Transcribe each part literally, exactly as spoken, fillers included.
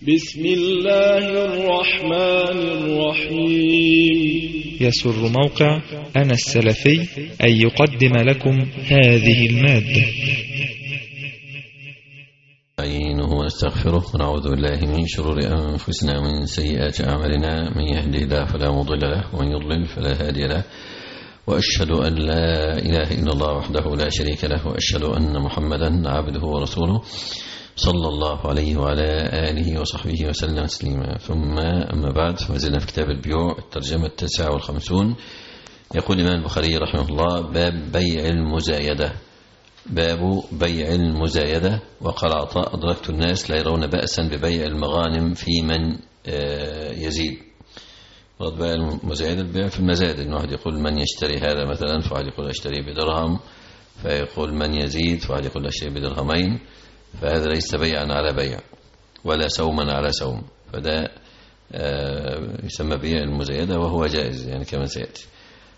بسم الله الرحمن الرحيم. يسر موقع أنا السلفي أن يقدم لكم هذه المادة. نستعينه ونستغفره ونعوذ بالله من شرور أنفسنا ومن سيئات أعمالنا، من يهده الله فلا مضل له ومن يضلل فلا هادي له، وأشهد أن لا إله إلا الله وحده لا شريك له، وأشهد أن محمدا عبده ورسوله صلى الله عليه وعلى آله وصحبه وسلم تسليما. ثم أما بعد، فما زلنا في كتاب البيوع الترجمة التاسعة والخمسون. يقول الإمام البخاري رحمه الله: باب بيع المزايدة. باب بيع المزايدة. وقال عطاء: أدركت الناس لا يرون بأسا ببيع المغانم في من يزيد. مراد بيع المزايدة البيع في المزاد، إن واحد يقول من يشتري هذا مثلا، فواحد يقول أشتري بدرهم، فيقول من يزيد، فواحد يقول أشتري بدرهمين، فهذا ليس بيعا على بيع ولا سوما على سوم، فده يسمى بيع المزايدة وهو جائز يعني كما سيأتي.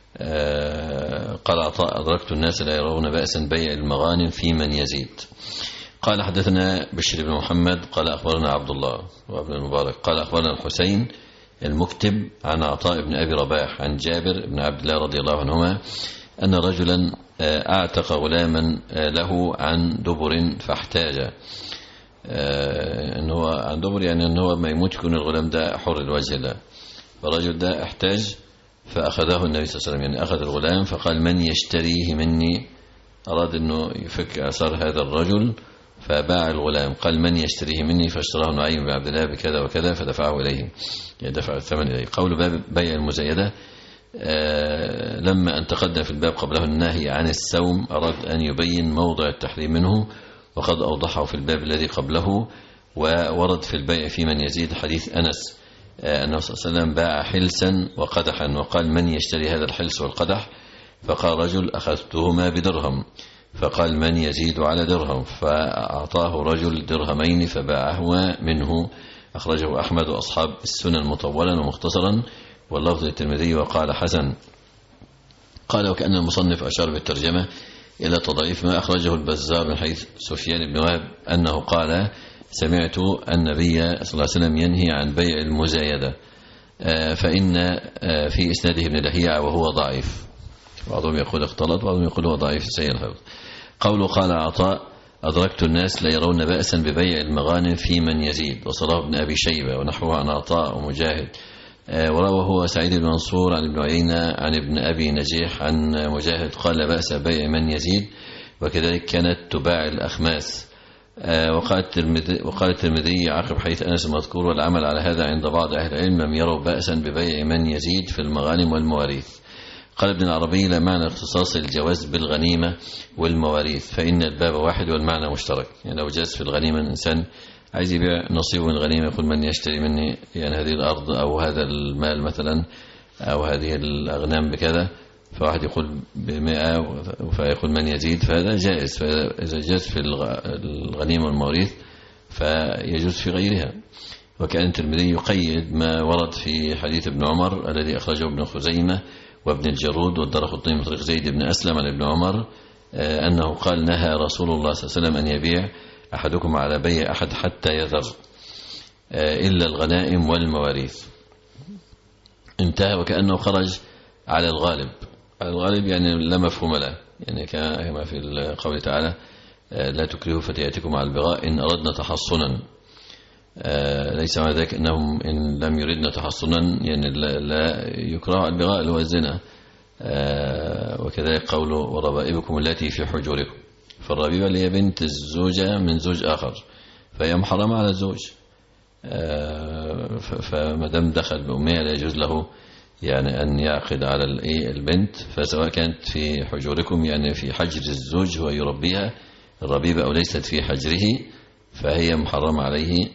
قال عطاء: أدركت الناس لا يرون بأسا بيع المغانم في من يزيد. قال: حدثنا بشر بن محمد قال أخبرنا عبد الله وابن المبارك قال أخبرنا الحسين المكتب عن عطاء بن أبي رباح عن جابر بن عبد الله رضي الله عنهما أن رجلا أعتق غلاما له عن دبر فاحتاج. أنه عن دبر يعني أنه ما يموت يكون الغلام ده حر الوجه له، فالرجل ده احتاج فأخذه النبي صلى الله عليه وسلم، يعني أخذ الغلام فقال: من يشتريه مني؟ أراد أنه يفك أثار هذا الرجل فباع الغلام، قال: من يشتريه مني؟ فاشتراه نعيم بن عبد الله بكذا وكذا فدفعه إليه، يعني دفع الثمن إليه. قول باب بيع المزايدة. آه لما أن تقدم في الباب قبله النهي عن السوم أراد أن يبين موضع التحريم منه، وقد أوضحه في الباب الذي قبله. وورد في البيع في من يزيد حديث أنس آه أنه صلى الله عليه وسلم باع حلسا وقدحا، وقال: من يشتري هذا الحلس والقدح؟ فقال رجل: أخذتهما بدرهم. فقال: من يزيد على درهم؟ فأعطاه رجل درهمين فباعهما منه. أخرجه أحمد وأصحاب السنن مطولا ومختصرا، واللفظ الترمذي وقال حسن. قال: وكأن المصنف أشار بالترجمة إلى تضعيف ما أخرجه البزار من حيث سفيان بن وهب أنه قال: سمعت النبي صلى الله عليه وسلم ينهي عن بيع المزايدة، فإن في إسناده ابن لهيعة وهو ضعيف، بعضهم يقول اختلط، بعضهم يقول هو ضعيف سيء الحفظ. قوله قال عطاء: أدركت الناس لا يرون بأسا ببيع المغانم في من يزيد، وصله ابن أبي شيبة ونحوه عن عطاء ومجاهد. وروى هو سعيد بن منصور عن ابن عيينة عن ابن أبي نجيح عن مجاهد قال: لا بأس بيع من يزيد، وكذلك كانت تباع الأخماس. وقال الترمذي وقال الترمذي عقب حديث أنس المذكور: والعمل على هذا عند بعض أهل العلم لم يروا بأسا ببيع من يزيد في المغانم والمواريث. قال ابن العربي: لا معنى اختصاص الجواز بالغنيمة والمواريث، فإن الباب واحد والمعنى مشترك. يعني لو جاز في الغنيمة الإنسان عايز يبيع نصيبه من الغنيمة يقول: من يشتري مني يعني هذه الأرض أو هذا المال مثلا أو هذه الأغنام بكذا، فواحد يقول بمئة فيقول من يزيد، فهذا جائز. فإذا جاز في الغنيمة والمواريث فيجوز في غيرها. وكان الترمذي يقيد ما ورد في حديث ابن عمر الذي أخرجه ابن خزيمة وابن الجرود والدارقطني من طريق زيد بن أسلم عن ابن عمر أنه قال: نهى رسول الله صلى الله عليه وسلم أن يبيع أحدكم على بيع أحد حتى يذر إلا الغنائم والمواريث. انتهى. وكأنه خرج على الغالب. على الغالب يعني لا مفهوم له، يعني كما في القول تعالى: لا تكرهوا فتياتكم على البغاء إن أردنا تحصنا. ليس معنى ذلك أنهم إن لم يردنا تحصنا يعني لا يكره على البغاء اللي هو الزنا. وكذلك قوله: وربائبكم التي في حجوركم. فالربيبة اللي هي بنت الزوجة من زوج آخر فهي محرمة على الزوج، فمدام دخل بأمها لا يجوز له يعني أن يعقد على البنت، فسواء كانت في حجوركم يعني في حجر الزوج هو يربيها الربيبة أو ليست في حجره فهي محرمة عليه،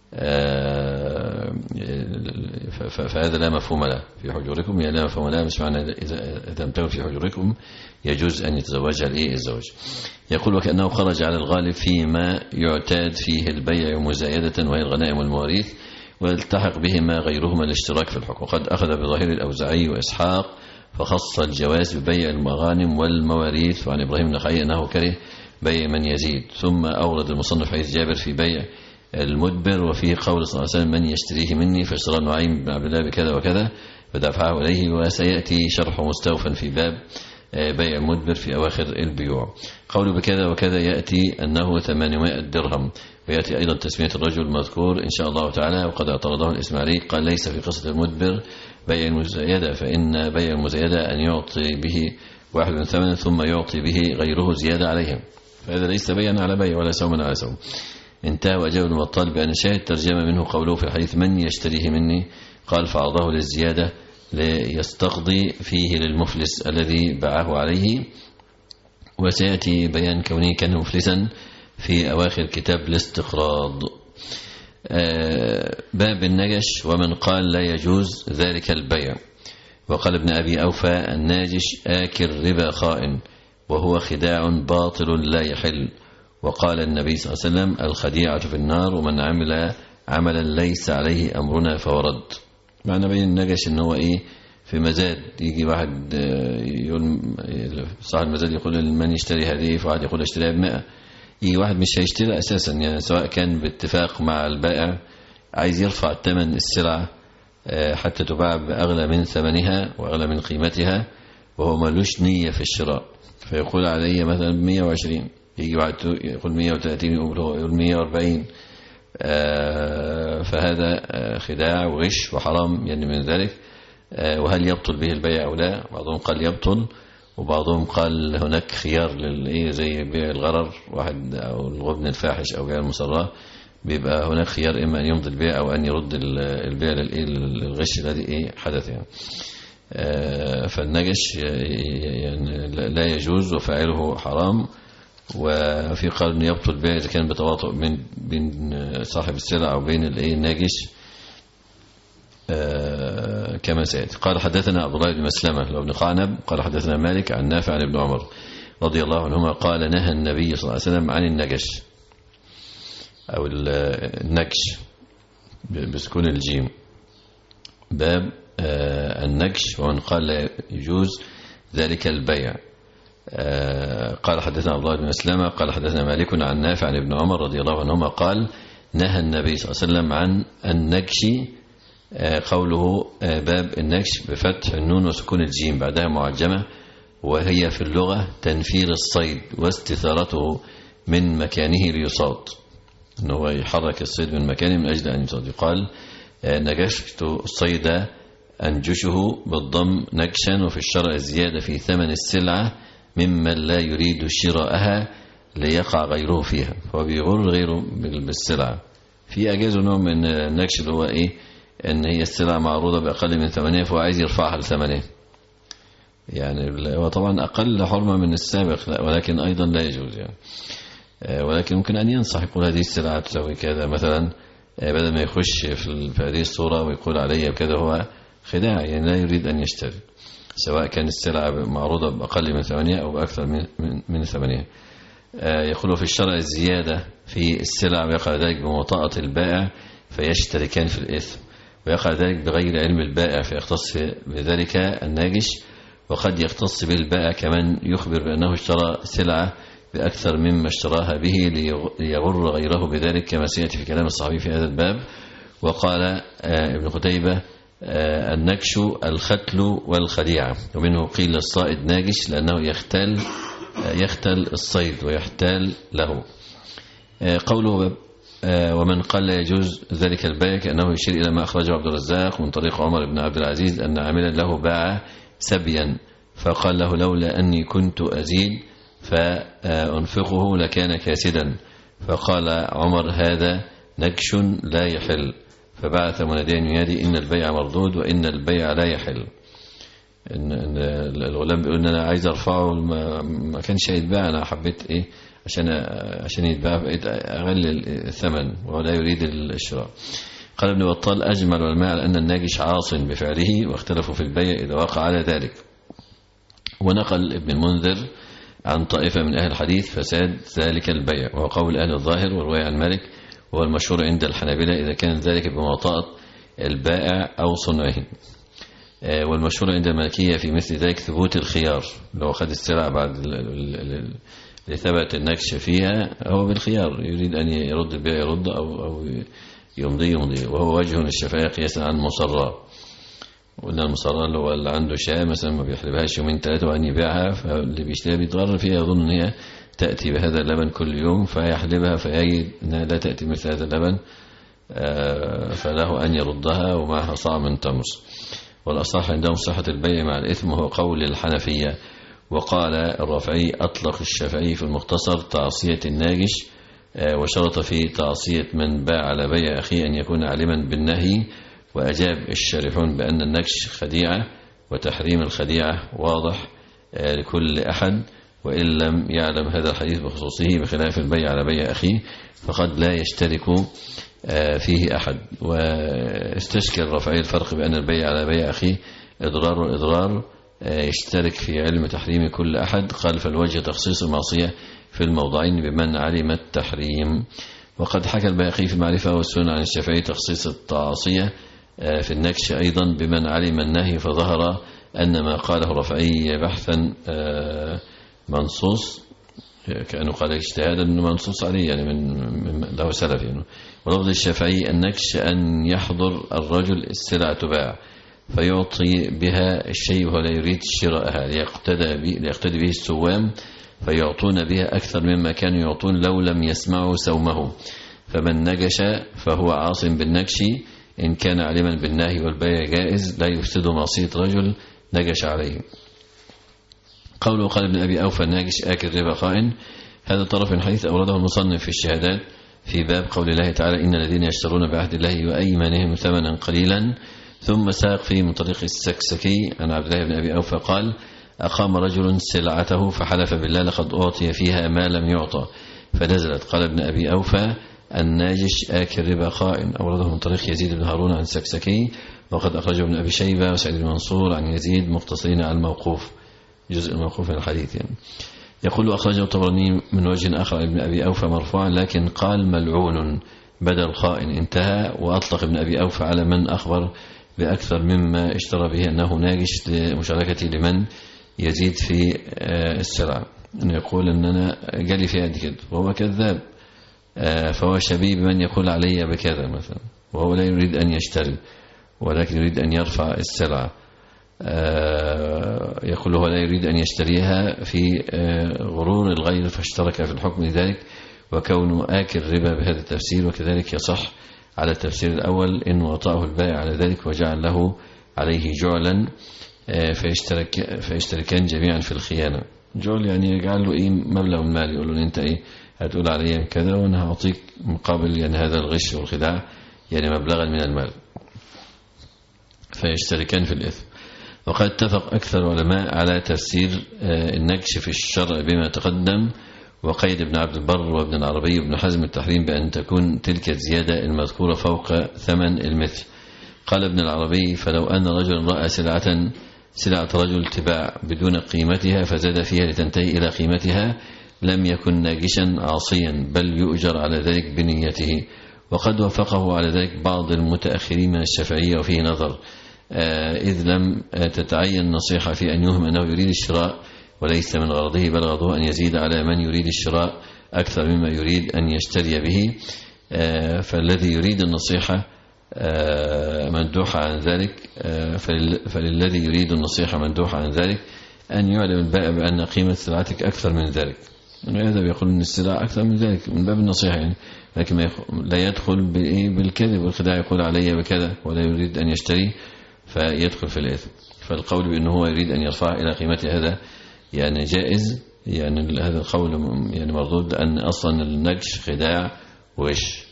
فهذا لا مفهوم له. في حجوركم يعني لا مفهوم له، مش معنى إذا امتنوا في حجوركم يجوز أن يتزوجها الزوج. يقول: وكأنه خرج على الغالب فيما يعتاد فيه البيع مزايدة وهي الغنائم والمواريث، والتحق بهما غيرهما الاشتراك في الحكم. وقد أخذ بظاهر الأوزاعي وإسحاق فخص الجواز ببيع المغانم والمواريث. وعن إبراهيم النخعي أنه كره بيع من يزيد. ثم أورد المصنف حديث جابر في بيع المدبر. وفيه قول صلى الله عليه وسلم من يشتريه مني، فاشترى نعيم بن عبد الله بكذا وكذا فدفعه إليه. وسيأتي شرح مستوفا في باب بيع المدبر في أواخر البيوع. قوله بكذا وكذا يأتي أنه ثمانمائة درهم. ويأتي أيضا تسمية الرجل المذكور إن شاء الله تعالى. وقد اعترضه الإسماعيلي قال ليس في قصة المدبر بيع المزايدة، فإن بيع المزايدة أن يعطي به واحد من ثمن ثم يعطي به غيره زيادة عليهم، فهذا ليس بيعا على بيع ولا سوما على سوم. انتهى. وأجاب ابن بطال بأن شاهد ترجمة منه قوله في الحديث من يشتريه مني، قال فعرضه للزيادة ليستقضي فيه للمفلس الذي باعه عليه. وسيأتي بيان كونه كان مفلسا في أواخر كتاب الاستقراض. باب النجش ومن قال لا يجوز ذلك البيع. وقال ابن أبي أوفى الناجش آكل ربا خائن وهو خداع باطل لا يحل. وقال النبي صلى الله عليه وسلم الخديعة في النار ومن عمل عملا ليس عليه أمرنا فورد. معنى بين النجش إن هو إيه في مزاد، يجي واحد يقول صاحب المزاد يقول من يشتري هذه، فواحد يقول اشتريها بمئة، يجي واحد مش هيشتري أساسا، يعني سواء كان باتفاق مع البائع عايز يرفع ثمن السلعة حتى تباع بأغلى من ثمنها وأغلى من قيمتها وهو ملوش نية في الشراء، فيقول علي مثلا مئة وعشرين، يجي واحد يقول مئة وثلاثين، يقول هو يقول مئة وأربعين. فهذا خداع وغش وحرام يعني من ذلك. وهل يبطل به البيع أو لا؟ بعضهم قال يبطل، وبعضهم قال هناك خيار للإيه زي بيع الغرر، واحد أو الغبن الفاحش أو بيع المصرة، بيبقى هناك خيار إما أن يمضي البيع أو أن يرد البيع للغش الذي إيه حدث يعني. فالنجش يعني لا يجوز وفاعله حرام. وفي قال أن يبطل البيع إذا كان بتواطؤ بين بين صاحب السلع أو بين الإيه الناجش كما سيأتي. قال حدثنا عبد الله بن مسلمة لو بن قعنب قال حدثنا مالك عن نافع عن ابن عمر رضي الله عنهما قال نهى النبي صلى الله عليه وسلم عن النجش أو النكش بسكون الجيم. باب النكش ومن قال لا يجوز ذلك البيع. قال حدثنا عبد الله بن مسلمة قال حدثنا مالك عن نافع عن ابن عمر رضي الله عنهما قال نهى النبي صلى الله عليه وسلم عن النكش. قوله باب النكش بفتح النون وسكون الجيم بعدها معجمة، وهي في اللغة تنفير الصيد واستثارته من مكانه ليصاد، أنه يحرك الصيد من مكانه من أجل أن يصاد. يقال نجشت الصيد أنجشه بالضم نكشا، وفي الشرع الزيادة في ثمن السلعة ممن لا يريد شراءها ليقع غيره فيها، فهو بيغر غيره بالسلعة. في أجازه نوع من النكش اللي هو إيه ان هي السلعة معروضة بأقل من ثمانية فهو عايز يرفعها لثمانية، يعني هو طبعا أقل حرمة من السابق ولكن أيضا لا يجوز يعني. ولكن ممكن أن ينصح يقول هذه السلعة تسوي كذا مثلا، بدل ما يخش في هذه الصورة ويقول عليها بكذا، هو خداع يعني لا يريد أن يشتري، سواء كان السلعة معروضة بأقل من ثمانية أو بأكثر من من ثمانية. يقول في الشرع الزيادة في السلع ويقع ذلك بمطاعة البائع فيشتركان في الإثم، ويقع ذلك بغير علم البائع فيختص بذلك الناجش، وقد يختص به البائع كمان يخبر بأنه اشترى سلعة بأكثر مما اشتراها به ليغر غيره بذلك، كما سيأتي في كلام الصحابي في هذا الباب. وقال ابن قتيبة النكش الختل والخديعة، ومنه قيل الصائد ناجش لأنه يختل يختل الصيد ويحتال له. قوله ومن قال لا يجوز ذلك البيع كأنه يشير إلى ما أخرجه عبد الرزاق من طريق عمر بن عبد العزيز أن عاملا له باع سبيا فقال له لولا أني كنت أزيد فأنفقه لكان كاسدا، فقال عمر هذا نكش لا يحل، فبعث مناديا ينادي إن البيع مردود وإن البيع لا يحل. إن الغلام بيقول إن أنا عايز أرفعه ما كانش هيتباع، أنا حبيت إيه عشان عشان يتباع بقيت أغلل الثمن ولا يريد الشراء. قال ابن بطال أجمل العلماء على أن الناجش عاص بفعله، واختلفوا في البيع إذا وقع على ذلك. ونقل ابن المنذر عن طائفة من أهل الحديث فساد ذلك البيع، وهو قول أهل الظاهر والرواية عن مالك، وهو المشهور عند الحنابلة إذا كان ذلك بمواطأة البائع أو صنعه. والمشهور عند المالكية في مثل ذلك ثبوت الخيار، لو أخذ السلعة بعد لثبت النكش فيها هو بالخيار، يريد أن يرد البيع يرد أو, أو يمضي يمضي، وهو وجه للشفاعة قياسا عن المصرى. وقلنا المصرى اللي هو اللي عنده شاة مثلا ما بيحلبهاش يومين ثلاثة وأن يبيعها، فاللي بيشتريها بيتغر فيها، يظن أن هي تأتي بهذا اللبن كل يوم فيحلبها فيجد أنها لا تأتي مثل هذا اللبن، فله أن يردها ومعها صاع من تمر. والأصح عندهم صحة البيع مع الإثم، وهو قول الحنفية. وقال الرافعي أطلق الشافعي في المختصر تعصية الناجش، وشرط في تعصية من باع على بيع أخيه أن يكون عالما بالنهي. وأجاب الشارحون بأن النكش خديعة، وتحريم الخديعة واضح لكل أحد، وإن لم يعلم هذا الحديث بخصوصه، بخلاف البيع على بيع أخيه فقد لا يشترك فيه أحد. واستشكل الرافعي الفرق بأن البيع على بيع أخيه إضرار وإضرار يشترك في علم تحريم كل أحد. قال فالوجه تخصيص المعصية في الموضعين بمن علم التحريم. وقد حكى البيهقي في المعرفة والسنة عن الشافعي تخصيص التعصية في النكش أيضا بمن علم النهي، فظهر أن ما قاله الرافعي بحثا منصوص، كأنه قال اجتهادا منصوص عليه يعني من له سلف يعني. ولفظ الشافعي النكش أن يحضر الرجل السلع تباع فيعطي بها الشيء ولا يريد شراءها، ليقتدى به, ليقتدي به السوام فيعطون بها أكثر مما كانوا يعطون لو لم يسمعوا سومه. فمن نجش فهو عاصم بالنكش إن كان علما بالنهي والبيع جائز، لا يفسد معصية رجل نجش عليه. قوله قال ابن أبي أوفى الناجش آكل ربا خائن، هذا طرف من حديث أورده المصنف في الشهادات في باب قول الله تعالى إن الذين يشترون بعهد الله وأيمانهم ثمنا قليلا، ثم ساق فيه من طريق السكسكي عن عبد الله بن أبي أوفى قال أقام رجل سلعته فحلف بالله لقد أعطي فيها ما لم يعطى فنزلت. قال ابن أبي أوفى الناجش آكل ربا خائن، أورده من طريق يزيد بن هارون عن السكسكي، وقد أخرجه ابن أبي شيبة وسعيد بن منصور عن يزيد مختصرين على الموقوف، جزء الموقوف من الحديث يعني. يقول أخرجه الطبراني من وجه آخر ابن أبي أوفى مرفوعا لكن قال ملعون بدل خائن، انتهى. وأطلق ابن أبي أوفى على من أخبر بأكثر مما اشترى به أنه ناجش لمشاركته لمن يزيد في السلع، أنه يقول أننا جالي في قد كده وهو كذاب، فهو شبيه بمن يقول علي بكذا مثلا، وهو لا يريد أن يشتري ولكن يريد أن يرفع السلع. يقول هو لا يريد أن يشتريها في غرور الغير فاشترك في الحكم لذلك، وكونه آكل ربا بهذا التفسير. وكذلك يصح على التفسير الأول إن وطأه البائع على ذلك وجعل له عليه جعلا فيشترك فيشتركان جميعا في الخيانة. جعل يعني يجعل له إيه مبلغ من مال، يقول له أنت إيه هتقول علي كذا وأنا هعطيك مقابل يعني هذا الغش والخداع يعني مبلغا من المال، فيشتركان في الإثم. وقد اتفق أكثر العلماء على تفسير النكش في الشرع بما تقدم، وقيد ابن عبد البر وابن العربي وابن حزم التحريم بأن تكون تلك الزيادة المذكورة فوق ثمن المثل. قال ابن العربي فلو أن رجل رأى سلعة سلعة رجل تباع بدون قيمتها فزاد فيها لتنتهي إلى قيمتها لم يكن ناجشا عاصيا بل يؤجر على ذلك بنيته. وقد وافقه على ذلك بعض المتأخرين من الشافعية وفيه نظر، إذ لم تتعين نصيحة في أن يهم أنه يريد الشراء وليس من غرضه بل غرضه أن يزيد على من يريد الشراء أكثر مما يريد أن يشتري به. فالذي يريد النصيحة مندوحة عن ذلك فللذي يريد النصيحة مندوحة عن ذلك أن يعلم البائع بأن قيمة سلعتك أكثر من ذلك. هذا بيقول أن السلع أكثر من ذلك من باب النصيحة يعني، لكن لا يدخل بالكذب والخداع، يقول علي بكذا ولا يريد أن يشتري فيدخل في الإثم. فالقول بأنه هو يريد أن يرفع إلى قيمته هذا يعني جائز، يعني هذا القول يعني مردود، أن أصلا النجش خداع وش.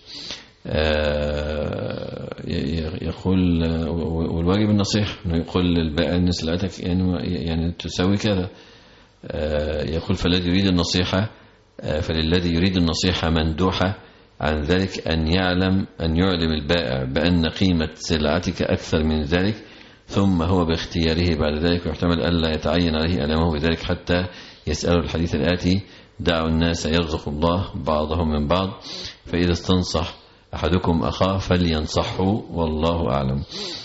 يقول والواجب النصيحة أنه يقول للبائع أن سلعتك يعني, يعني تساوي كذا. يقول فالذي يريد النصيحة فللذي يريد النصيحة مندوحة عن ذلك أن يعلم أن يعلم البائع بأن قيمة سلعتك أكثر من ذلك، ثم هو باختياره بعد ذلك، ويحتمل ألا يتعين عليه ألمه بذلك حتى يسأله الحديث الآتي دعوا الناس يرزق الله بعضهم من بعض، فإذا استنصح أحدكم أخاه فلينصحه والله أعلم.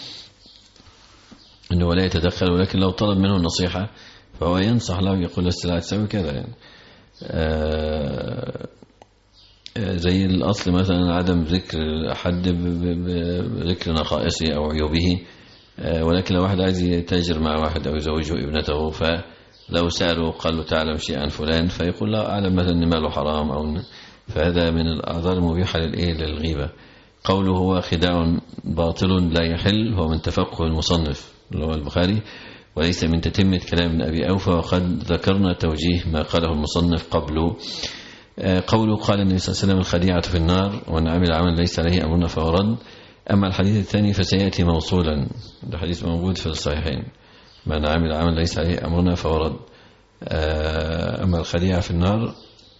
أنه لا يتدخل، ولكن لو طلب منه النصيحة فهو ينصح له، يقول السلعة تسوي كذا يعني. زي الأصل مثلا عدم ذكر حد بذكر نقائصه أو عيوبه، ولكن لو واحد عايز يتاجر مع واحد أو يزوجه ابنته، فلو سأله قال له تعلم شيء عن فلان، فيقول لا أعلم مثلا أن ماله حرام، أو فهذا من الأعذار المبيحة للإيه للغيبة. قوله هو خداع باطل لا يحل هو من تفقه المصنف اللي هو البخاري، وليس من تتمة كلام ابن أبي أوفى، وقد ذكرنا توجيه ما قاله المصنف قبله. قوله قال النبي صلى الله عليه وسلم الخديعة في النار وأن عمل عمل ليس عليه أمرنا فهو رد. أما الحديث الثاني فسيأتي موصولا، ده حديث موجود في الصحيحين، من عمل عمل ليس عليه أمرنا فهو رد. أما الخديعة في النار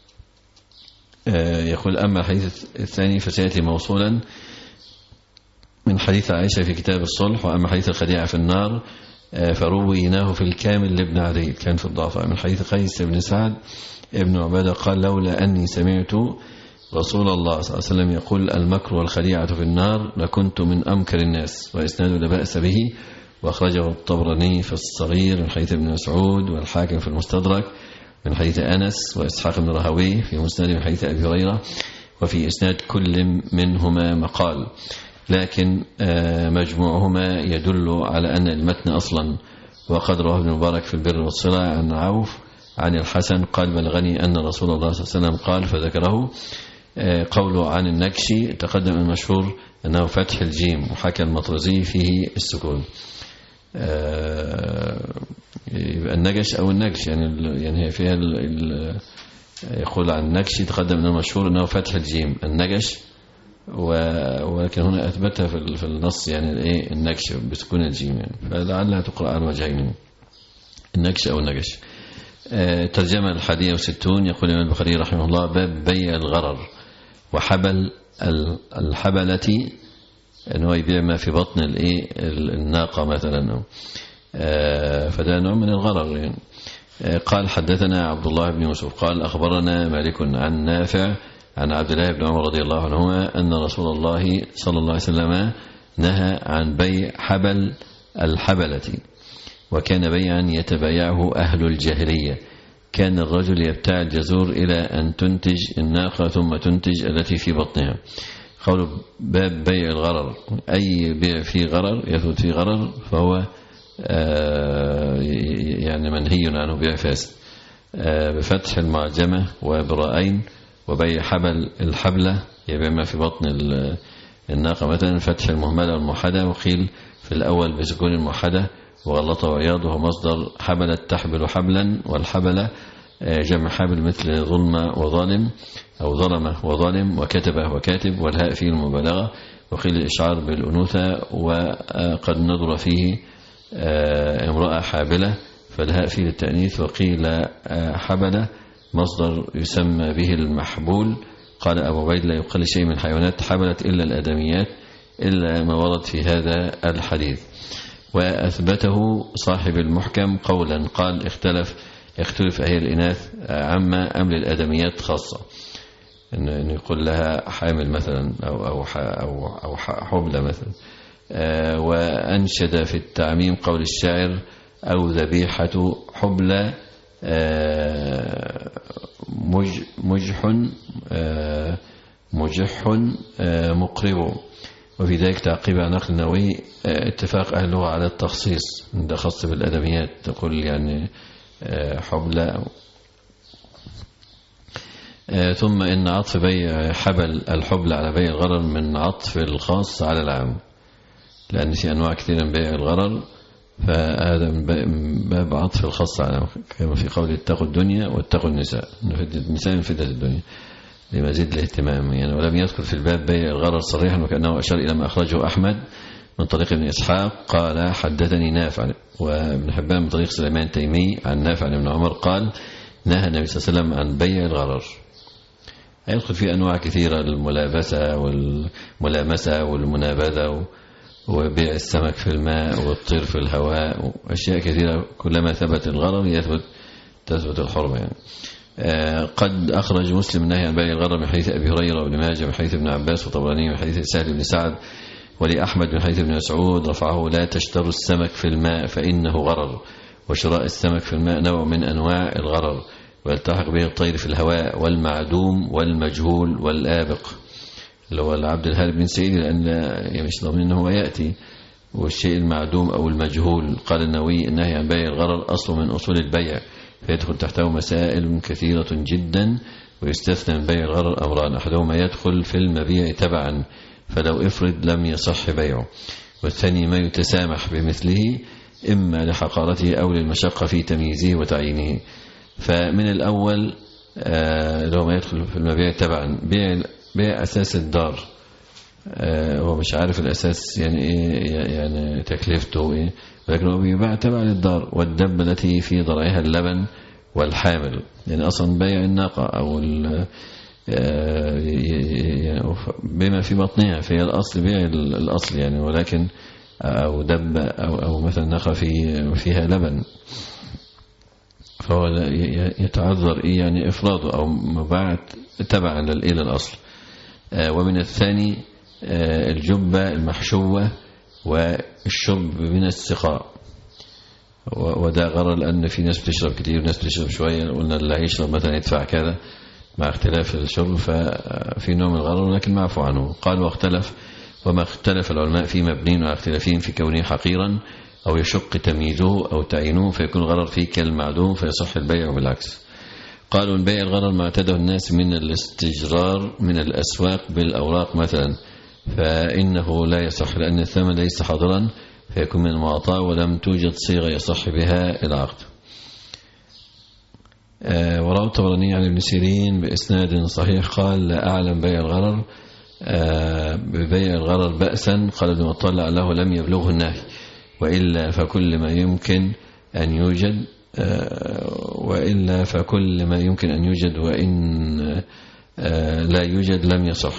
يقول أما الحديث الثاني فسيأتي موصولا من حديث عائشة في كتاب الصلح. وأما حديث الخديعة في النار فرويناه في الكامل لابن عدي كان في الضعفاء من حديث قيس بن سعد ابن عبادة قال لولا أني سمعت رسول الله صلى الله عليه وسلم يقول المكر والخديعة في النار لكنت من أمكر الناس، وإسناده لا بأس به، وأخرجه الطبراني في الصغير من حديث ابن مسعود، والحاكم في المستدرك من حديث أنس، وإسحاق بن راهويه في مسند من حديث أبي هريرة، وفي إسناد كل منهما مقال، لكن مجموعهما يدل على أن المتن أصلا. وقد رواه ابن مبارك في البر والصلة عن عوف عن الحسن قال بلغني أن رسول الله صلى الله عليه وسلم قال فذكره. قوله عن النكشي تقدم المشهور أنه فتح الجيم، وحكى المطرزي فيه السكون. يبقى النجش أو النكش يعني يعني هي فيها ال ال يقول عن النكشي تقدم أنه مشهور أنه فتح الجيم النجش، ولكن هنا أثبتها في النص يعني الإيه النكش بسكون الجيم يعني، فلعلها تقرأ عن وجهين النكش أو النجش. ترجمة الحادية وستون يقول الإمام البخاري رحمه الله باب بيع الغرر وحبل الحبلة، أنه يبيع ما في بطن الإيه الناقة مثلا، فده نوع من الغرر يعني. قال حدثنا عبد الله بن يوسف قال أخبرنا مالك عن نافع عن عبد الله بن عمر رضي الله عنهما أن رسول الله صلى الله عليه وسلم نهى عن بيع حبل الحبلة، وكان بيعا يتبايعه أهل الجاهلية. كان الرجل يبتاع الجزور إلى أن تنتج الناقة ثم تنتج التي في بطنها. قالوا باب بيع الغرر، أي بيع فيه غرر يثبت فيه غرر فهو يعني منهي عنه بيع فاسد، بفتح المعجمة وبراءين. وبيع حبل الحبلة يبيع ما في بطن الناقة مثلا، فتح المهملة والموحدة، وقيل في الأول بسكون الموحدة وغلط وعياض، وهو مصدر حبلت تحبل حبلا، والحبلة جمع حبل مثل ظلمة وظالم أو ظلمة وظالم، وكتبه وكاتب، والهاء فيه المبالغة، وقيل الإشعار بالأنوثة، وقد نظر فيه امرأة حابلة فالهاء فيه للتأنيث، وقيل حبلة مصدر يسمى به المحبول. قال أبو عبيد لا يقل شيء من الحيوانات حبلت إلا الآدميات إلا ما ورد في هذا الحديث. وأثبته صاحب المحكم قولا قال اختلف يختلف أهل الإناث عما أم للآدميات خاصة، إنه يقول لها حامل مثلا أو أو أو أو حبلى مثلا. وأنشد في التعميم قول الشاعر أو ذبيحة حبلى مجح مجح مقرب. وفي ذلك تعقيب عن نقل النووي اتفاق أهل اللغة على التخصيص، ده خاص بالأدميات، تقول يعني حبلى. ثم إن عطف بيع حبل الحبل على بيع الغرر من عطف الخاص على العام، لأن في أنواع كثيرة من بيع الغرر، فهذا من باب عطف الخاص على العام، كما في قول اتقوا الدنيا واتقوا النساء، النساء من فتنة الدنيا لمزيد الاهتمام يعني. ولم يذكر في الباب بيع الغرر صريحا، وكأنه أشار إلى ما أخرجه أحمد من طريق ابن إسحاق قال حدثني نافع، وابن حبان من طريق سليمان تيمي عن نافع عن ابن عمر قال نهى النبي صلى الله عليه وسلم عن بيع الغرر. يدخل في أنواع كثيرة، الملابسة والملامسة والمنابذة وبيع السمك في الماء والطير في الهواء وأشياء كثيرة، كلما ثبت الغرر يثبت تثبت الحرمة يعني. قد أخرج مسلم النهي عن بيع الغرر من حديث أبي هريرة وابن ماجه من حديث ابن عباس، وطبراني من حديث سهل بن سعد، ولأحمد من حديث ابن مسعود رفعه لا تشتروا السمك في الماء فإنه غرر، وشراء السمك في الماء نوع من أنواع الغرر. ويلتحق به الطير في الهواء والمعدوم والمجهول والآبق، اللي هو العبد الهارب من سيده، لأن يعني مش ضامن أنه هو يأتي. والشيء المعدوم أو المجهول قال النووي النهي عن بيع الغرر أصل من أصول البيع، فيدخل تحته مسائل كثيرة جدا، ويستثنى من بيع الغرر أمران: أحدهما يدخل في المبيع تبعا فلو افرض لم يصح بيعه، والثاني ما يتسامح بمثله إما لحقارته أو للمشقة في تمييزه وتعيينه. فمن الأول لو ما يدخل في المبيع تبعا بيع, بيع أساس الدار، هو مش عارف الأساس يعني إيه، يعني تكلفته إيه، ولكن هو بيباع تبع للدار. والدب التي في ضرعها اللبن والحامل، يعني أصلا بيع الناقة أو بما في بطنها، فهي الأصل بيع الأصل يعني، ولكن أو دب أو, أو مثلا ناقة في فيها لبن، فهو يتعذر إيه يعني إفراده أو مباعة تبعا إلى الأصل. ومن الثاني الجبة المحشوة والشرب من السقاء، وده غرر لأن في ناس بتشرب كتير وناس بتشرب شوية، قلنا اللي هيشرب مثلا يدفع كذا مع اختلاف الشرب، ففي نوع من الغرر لكن معفو عنه. قال واختلف وما اختلف العلماء في مبنين على اختلافهم في كونه حقيرا أو يشق تمييزه أو تعيينه فيكون غرر فيه كالمعدوم فيصح البيع بالعكس. قالوا ان بيع الغرر ما اعتاده الناس من الاستجرار من الأسواق بالأوراق مثلا فإنه لا يصح، لأن الثمن ليس حاضرا فيكون من المعطاء ولم توجد صيغة يصح بها العقد. آه وروى الطبراني عن ابن سيرين بإسناد صحيح قال لا أعلم بيع الغرر آه ببيع الغرر بأسا. قال ابن مطلع لعله لم يبلغه النهي، وإلا فكل ما يمكن أن يوجد وإلا فكل ما يمكن أن يوجد وإن لا يوجد لم يصح.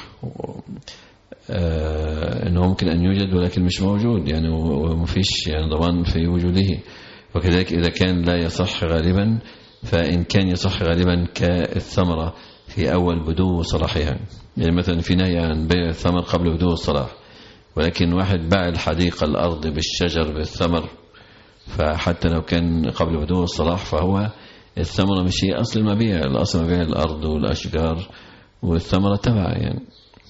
أنه ممكن أن يوجد ولكن مش موجود يعني، ومفيش يعني ضمان في وجوده. وكذلك إذا كان لا يصح غالبا، فإن كان يصح غالبا كالثمرة في أول بدو صلاحها، يعني مثلا في نهي عن بيع الثمر قبل بدو الصلاح، ولكن واحد باع الحديقة الأرض بالشجر بالثمر، فحتى لو كان قبل بدو الصلاح فهو الثمرة مش هي أصل المبيع، الأصل مبيع الأرض والأشجار والثمرة تبع يعني.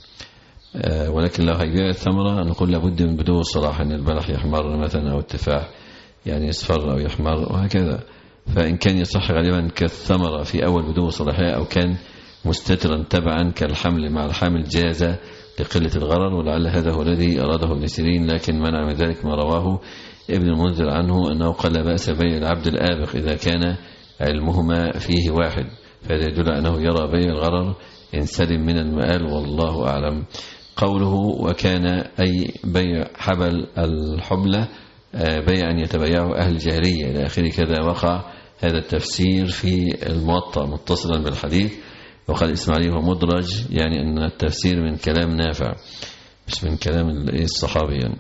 آه ولكن لو هيبيع الثمرة نقول لابد من بدو الصلاح، أن البلح يحمر مثلا أو التفاح يعني يصفر أو يحمر وهكذا. فإن كان يصح غالبا كالثمرة في أول بدو صلاحها، أو كان مستترا تبعا كالحمل مع الحامل جاز لقلة الغرر، ولعل هذا هو الذي أراده ابن سيرين، لكن منع من ذلك ما رواه ابن المنذر عنه أنه قال لا بأس بيع العبد الآبق إذا كان علمهما فيه واحد، فهذا يدل أنه يرى بيع الغرر إن سلم من المآل والله أعلم. قوله وكان أي بيع حبل الحبلة بيع أن يتبيعه أهل الجاهلية إلى آخره، كذا وقع هذا التفسير في الموطأ متصلا بالحديث. وقال إسماعيل هو مدرج، يعني أن التفسير من كلام نافع مش من كلام الصحابي، يعني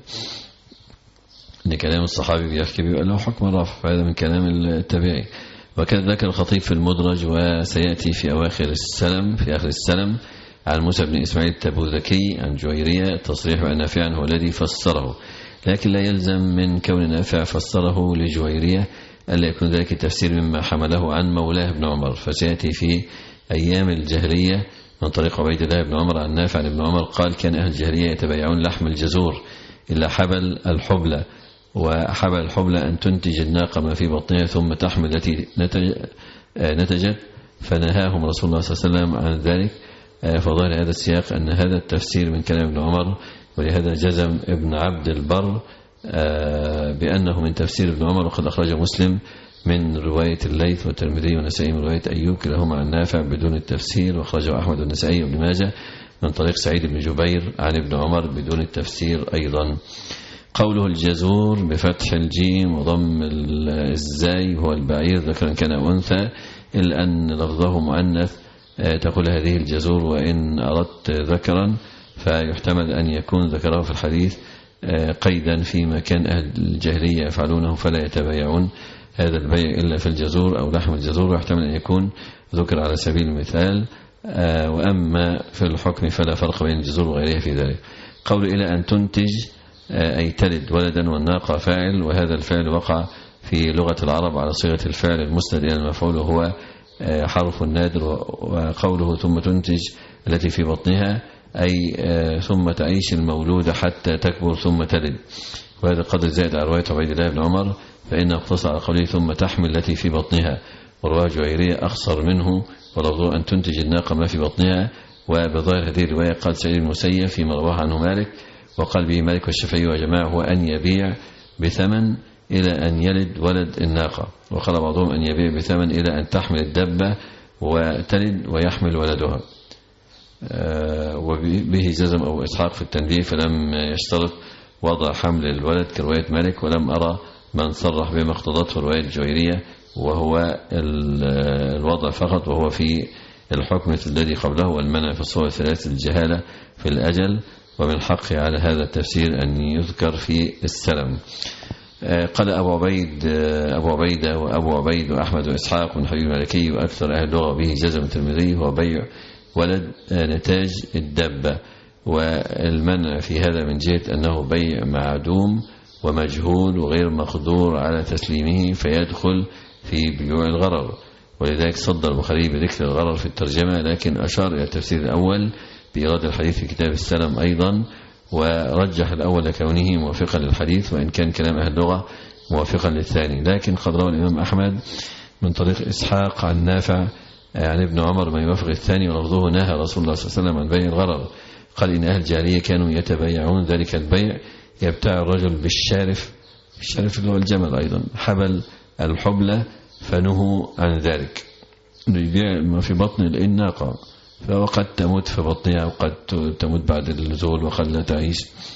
ان كلام الصحابي بيحكي بيبقى له حكم الرفع، فهذا من كلام التابعي. وكان ذكر الخطيب في المدرج، وسيأتي في أواخر السلم في آخر السلم عن موسى بن إسماعيل التبوذكي عن جويرية التصريح بأن نافعا هو الذي فسره، لكن لا يلزم من كون نافع فسره لجويرية ألا يكون ذلك التفسير مما حمله عن مولاه بن عمر. فسيأتي في أيام الجاهلية من طريق عبيد الله بن عمر عن نافع بن عمر قال كان أهل الجاهلية يتبايعون لحم الجزور إلا حبل الحبلة، وحبل الحبلة أن تنتج الناقة ما في بطنها ثم تحمل التي نتجت، فنهاهم رسول الله صلى الله عليه وسلم عن ذلك. فظهر هذا السياق أن هذا التفسير من كلام ابن عمر، ولهذا جزم ابن عبد البر بأنه من تفسير ابن عمر. وقد أخرج مسلم من رواية الليث والترمذي والنسائي من رواية أيوب كلاهما عن نافع بدون التفسير، وأخرجه أحمد والنسائي وابن ماجه من طريق سعيد بن جبير عن ابن عمر بدون التفسير أيضا. قوله الجزور بفتح الجيم وضم الزاي هو البعير ذكرا كان أو أنثى، إلا أن لفظه مؤنث تقول هذه الجزور، وإن أردت ذكرا فيحتمل أن يكون ذكره في الحديث قيدا فيما كان أهل الجاهلية يفعلونه فلا يتبايعون هذا البيع إلا في الجزور أو لحم الجزور، ويحتمل أن يكون ذكر على سبيل المثال. وأما في الحكم فلا فرق بين الجزور وغيرها في ذلك. قول إلى أن تنتج أي تلد ولدا، والناقة فاعل، وهذا الفعل وقع في لغة العرب على صيغة الفعل المسند إلى المفعول، وهو حرف النادر. وقوله ثم تنتج التي في بطنها أي ثم تعيش المولودة حتى تكبر ثم تلد، وهذا قدر زائد على رواية عبيد الله بن عمر، فإنه اقتصر على قوله ثم تحمل التي في بطنها. ورواية جويرية أخصر منه ولفظه أن تنتج الناقة ما في بطنها. وبظاهر هذه الرواية قال سعيد المسيب فيما رواه عنه مالك، وقال به مالك والشافعي وجماعة هو أن يبيع بثمن إلى أن يلد ولد الناقة، وقال بعضهم أن يبيع بثمن إلى أن تحمل الدبة وتلد ويحمل ولدها. وبه جزم أبو إسحاق في التنبيه فلم يشترط وضع حمل الولد كرواية مالك، ولم أرى من صرح بما اقتضته رواية الجويرية وهو الوضع فقط، وهو في الحكم الذي قبله والمنع في الصور الثلاث الجهالة في الأجل، ومن حقه على هذا التفسير أن يذكر في السلم. قال أبو عبيد أبو عبيدة وأبو عبيد وأحمد وإسحاق من حبيب المالكي وأكثر أهل اللغة به جزم الترمذي هو بيع ولد نتاج الدبة، والمنع في هذا من جهة أنه بيع معدوم ومجهول وغير مقدور على تسليمه فيدخل في بيوع الغرر، ولذلك صدر البخاري بذكر الغرر في الترجمة، لكن أشار إلى التفسير الأول بإيراد الحديث في كتاب السلم أيضا، ورجح الأول كونه موافقا للحديث وإن كان كلام أهل اللغة موافقا للثاني. لكن قد روى الإمام أحمد من طريق إسحاق عن نافع عن ابن عمر ما يوافق الثاني، ولفظه نهى رسول الله صلى الله عليه وسلم عن بيع الغرر. قال إن أهل الجاهلية كانوا يتبايعون ذلك البيع، يبتاع الرجل بالشارف، الشارف اللي هو الجمل أيضا، حبل الحبلة، فنهوا عن ذلك، يبيع ما في بطن الناقة، فقد تموت في بطنها وقد تموت بعد النزول وقد لا تعيش.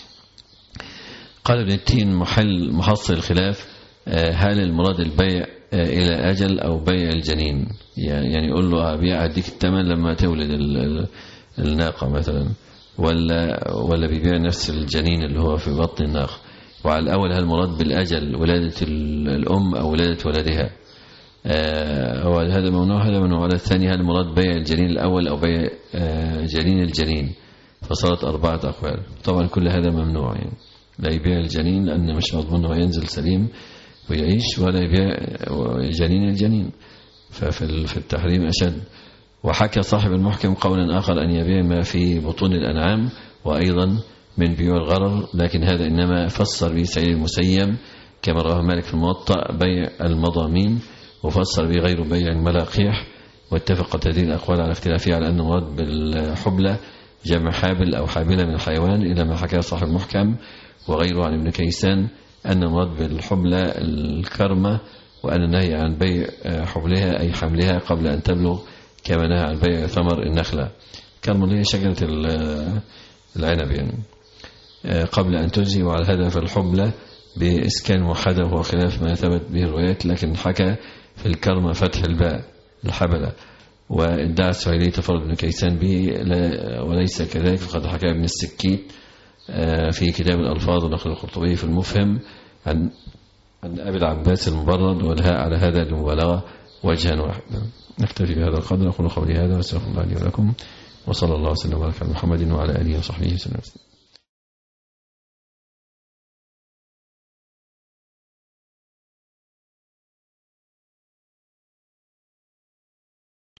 قال ابن التين محل محصل الخلاف هل المراد البيع إلى أجل أو بيع الجنين، يعني يقول له أبيع أديك الثمن لما تولد الناقة مثلا، ولا ولا بيبيع نفس الجنين اللي هو في بطن الناقة. وعلى الأول هل المراد بالأجل ولادة الأم أو ولادة ولدها، هو هذا ممنوع هذا ممنوع. على الثاني هل المراد بيع الجنين الأول أو بيع جنين الجنين، فصارت أربعة أقوال. طبعا كل هذا ممنوع، يعني لا يبيع الجنين لأن مش مضمون أنه ينزل سليم ويعيش، ولا يبيع جنين الجنين، ففي التحريم أشد. وحكى صاحب المحكم قولا آخر أن يبيع ما في بطون الأنعام وأيضا من بيوع الغرر، لكن هذا إنما فسر به سعيد المسيب كما رواه مالك في الموطأ بيع المضامين، وفسر به غير بيع الملاقيح. واتفقت هذه الأقوال على اختلافها على أن المراد بالحبلة جمع حابل أو حابلة من الحيوان، إلى ما حكاه صاحب المحكم وغيره عن ابن كيسان أن المراد بالحبلة الكرمة، وأن النهي عن بيع حبلها أي حملها قبل أن تبلغ، كما نهى عن بيع ثمر النخلة. كرمة اللي هي شجرة العنب يعني قبل أن تجزي. وعلى هذا فالحبلة بإسكان موحدة وهو خلاف ما ثبت به الروايات، لكن حكى في الكرمة فتح الباء الحبلة، وادعى السهيلي تفرد ابن كيسان به وليس كذلك، فقد حكى ابن السكيت في كتاب الألفاظ ونقل القرطبي في المفهم عن عن أبي العباس المبرد، والهاء على هذا المبالغة وجها واحدا. نكتفي بهذا القدر، أقول قولي هذا واستغفر الله لي ولكم، وصلى الله وسلم وبارك على محمد وعلى آله وصحبه وسلم.